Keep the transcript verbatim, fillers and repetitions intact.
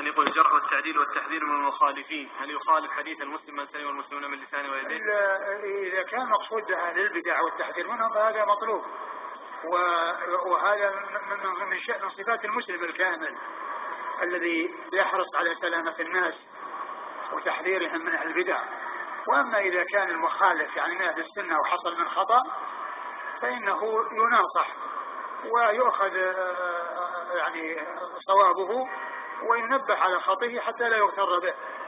سؤال يقول الجرح والتعديل والتحذير من المخالفين، هل يخالف حديث المسلم من سلم المسلمون من لسانه ويديه؟ إذا كان مقصود أهل البدع والتحذير منهم فهذا مطلوب، وهذا من شأن صفات المسلم الكامل الذي يحرص على سلامة الناس وتحذيرهم من أهل البدع. وأما إذا كان المخالف يعني من أهل السنة وحصل من خطأ فإنه يناصح ويؤخذ يعني صوابه وينبه على خطئه حتى لا يغتر به.